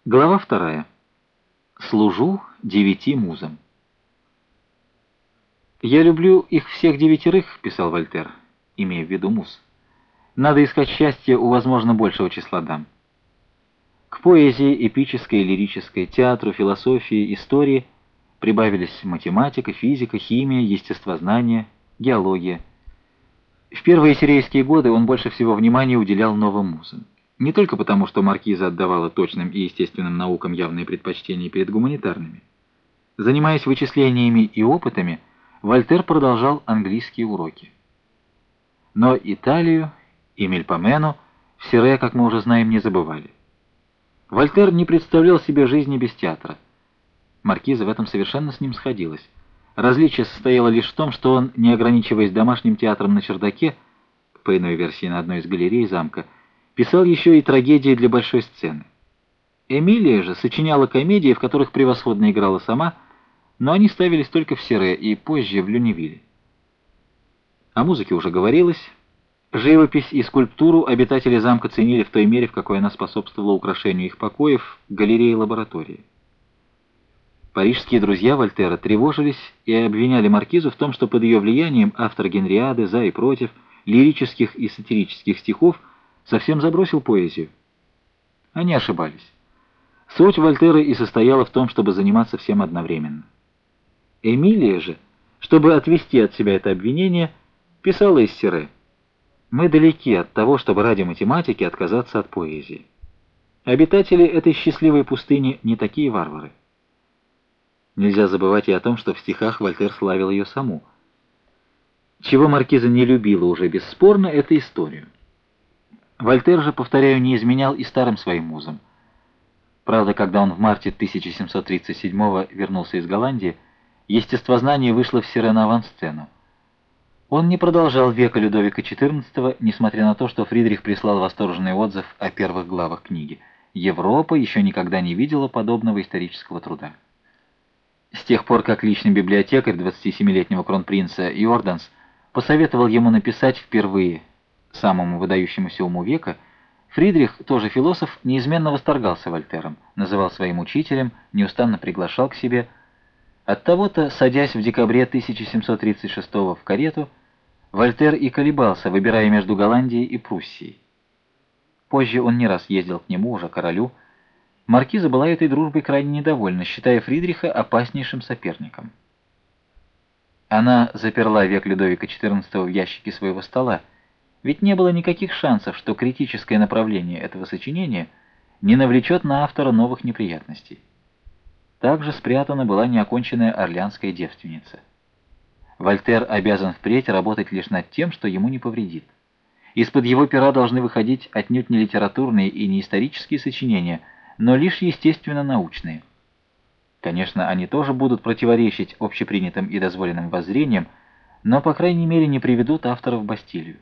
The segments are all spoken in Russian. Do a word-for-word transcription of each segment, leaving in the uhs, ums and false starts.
Глава вторая. Служу девяти музам. «Я люблю их всех девятерых», — писал Вольтер, имея в виду муз. «Надо искать счастье у, возможно, большего числа дам». К поэзии, эпической и лирической, театру, философии, истории прибавились математика, физика, химия, естествознание, геология. В первые сирийские годы он больше всего внимания уделял новым музам. Не только потому, что маркиза отдавала точным и естественным наукам явные предпочтения перед гуманитарными. Занимаясь вычислениями и опытами, Вольтер продолжал английские уроки. Но Италию и Мельпомену в Сире, как мы уже знаем, не забывали. Вольтер не представлял себе жизни без театра. Маркиза в этом совершенно с ним сходилась. Различие состояло лишь в том, что он, не ограничиваясь домашним театром на чердаке, по иной версии на одной из галерей замка, писал еще и трагедии для большой сцены. Эмилия же сочиняла комедии, в которых превосходно играла сама, но они ставились только в Сире и позже в Люневилле. О музыке уже говорилось. Живопись и скульптуру обитатели замка ценили в той мере, в какой она способствовала украшению их покоев, галереи и лаборатории. Парижские друзья Вольтера тревожились и обвиняли маркизу в том, что под ее влиянием автор Генриады, «За и против», лирических и сатирических стихов совсем забросил поэзию. Они ошибались. Суть Вольтера и состояла в том, чтобы заниматься всем одновременно. Эмилия же, чтобы отвести от себя это обвинение, писала из Сире: «Мы далеки от того, чтобы ради математики отказаться от поэзии. Обитатели этой счастливой пустыни не такие варвары». Нельзя забывать и о том, что в стихах Вольтер славил ее саму. Чего маркиза не любила уже бесспорно, это историю. Вольтер же, повторяю, не изменял и старым своим музам. Правда, когда он в марте тысяча семьсот тридцать седьмого вернулся из Голландии, естествознание вышло в Сире на авансцену. Он не продолжал века Людовика четырнадцатого, несмотря на то, что Фридрих прислал восторженный отзыв о первых главах книги. Европа еще никогда не видела подобного исторического труда. С тех пор, как личный библиотекарь двадцатисемилетнего кронпринца Йорданс посоветовал ему написать впервые самому выдающемуся уму века, Фридрих, тоже философ, неизменно восторгался Вольтером, называл своим учителем, неустанно приглашал к себе. Оттого-то, садясь в декабре тысяча семьсот тридцать шестого в карету, Вольтер и колебался, выбирая между Голландией и Пруссией. Позже он не раз ездил к нему, уже королю. Маркиза была этой дружбой крайне недовольна, считая Фридриха опаснейшим соперником. Она заперла век Людовика четырнадцатого в ящике своего стола, ведь не было никаких шансов, что критическое направление этого сочинения не навлечет на автора новых неприятностей. Также спрятана была неоконченная орлеанская девственница. Вольтер обязан впредь работать лишь над тем, что ему не повредит. Из-под его пера должны выходить отнюдь не литературные и не исторические сочинения, но лишь естественно-научные. Конечно, они тоже будут противоречить общепринятым и дозволенным воззрениям, но, по крайней мере, не приведут автора в Бастилию.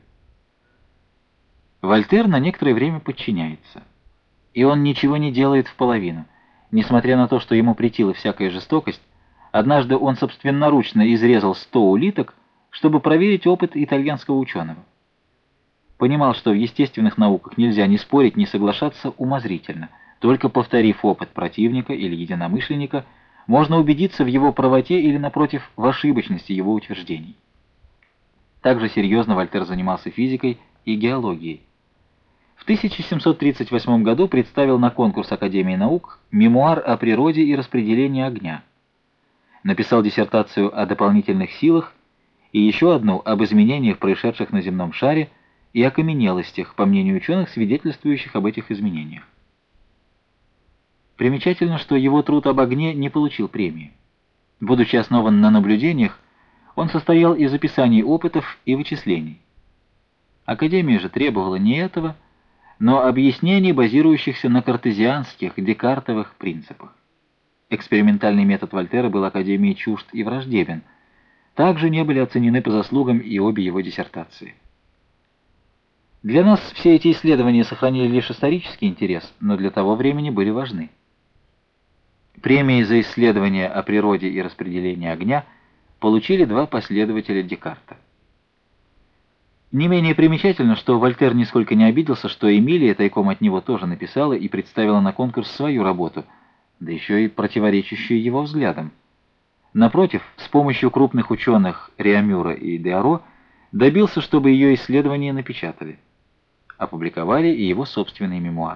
Вольтер на некоторое время подчиняется. И он ничего не делает в половину. Несмотря на то, что ему претила всякая жестокость, однажды он собственноручно изрезал сто улиток, чтобы проверить опыт итальянского ученого. Понимал, что в естественных науках нельзя ни спорить, ни соглашаться умозрительно. Только повторив опыт противника или единомышленника, можно убедиться в его правоте или, напротив, в ошибочности его утверждений. Также серьезно Вольтер занимался физикой и геологией. В тысяча семьсот тридцать восьмом году представил на конкурс Академии наук мемуар о природе и распределении огня. Написал диссертацию о дополнительных силах и еще одну об изменениях, происшедших на земном шаре, и окаменелостях, по мнению ученых, свидетельствующих об этих изменениях. Примечательно, что его труд об огне не получил премии. Будучи основан на наблюдениях, он состоял из описаний опытов и вычислений. Академия же требовала не этого, но объяснений, базирующихся на картезианских, декартовых принципах. Экспериментальный метод Вольтера был Академии чужд и враждебен. Также не были оценены по заслугам и обе его диссертации. Для нас все эти исследования сохранили лишь исторический интерес, но для того времени были важны. Премии за исследования о природе и распределении огня получили два последователя Декарта. Не менее примечательно, что Вольтер нисколько не обиделся, что Эмилия тайком от него тоже написала и представила на конкурс свою работу, да еще и противоречащую его взглядам. Напротив, с помощью крупных ученых Реамюра и Деаро добился, чтобы ее исследования напечатали. Опубликовали и его собственный мемуар.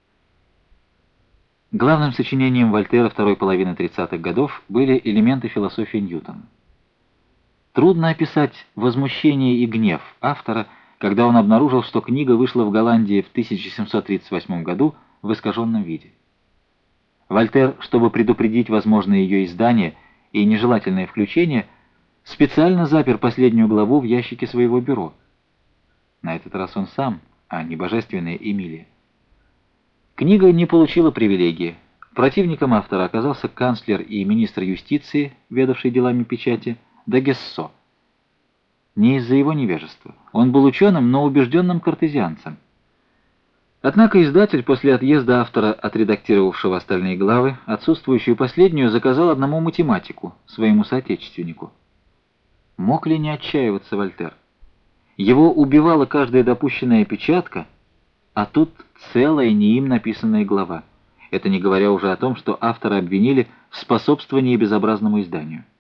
Главным сочинением Вольтера второй половины тридцатых годов были элементы философии Ньютона. Трудно описать возмущение и гнев автора, когда он обнаружил, что книга вышла в Голландии в тысяча семьсот тридцать восьмом году в искаженном виде. Вольтер, чтобы предупредить возможное ее издание и нежелательное включение, специально запер последнюю главу в ящике своего бюро. На этот раз он сам, а не божественная Эмилия. Книга не получила привилегии. Противником автора оказался канцлер и министр юстиции, ведавший делами печати, Д'Агессо. Не из-за его невежества. Он был ученым, но убежденным картезианцем. Однако издатель после отъезда автора, отредактировавшего остальные главы, отсутствующую последнюю, заказал одному математику, своему соотечественнику. Мог ли не отчаиваться Вольтер? Его убивала каждая допущенная печатка, а тут целая не им написанная глава. Это не говоря уже о том, что автора обвинили в способствовании безобразному изданию.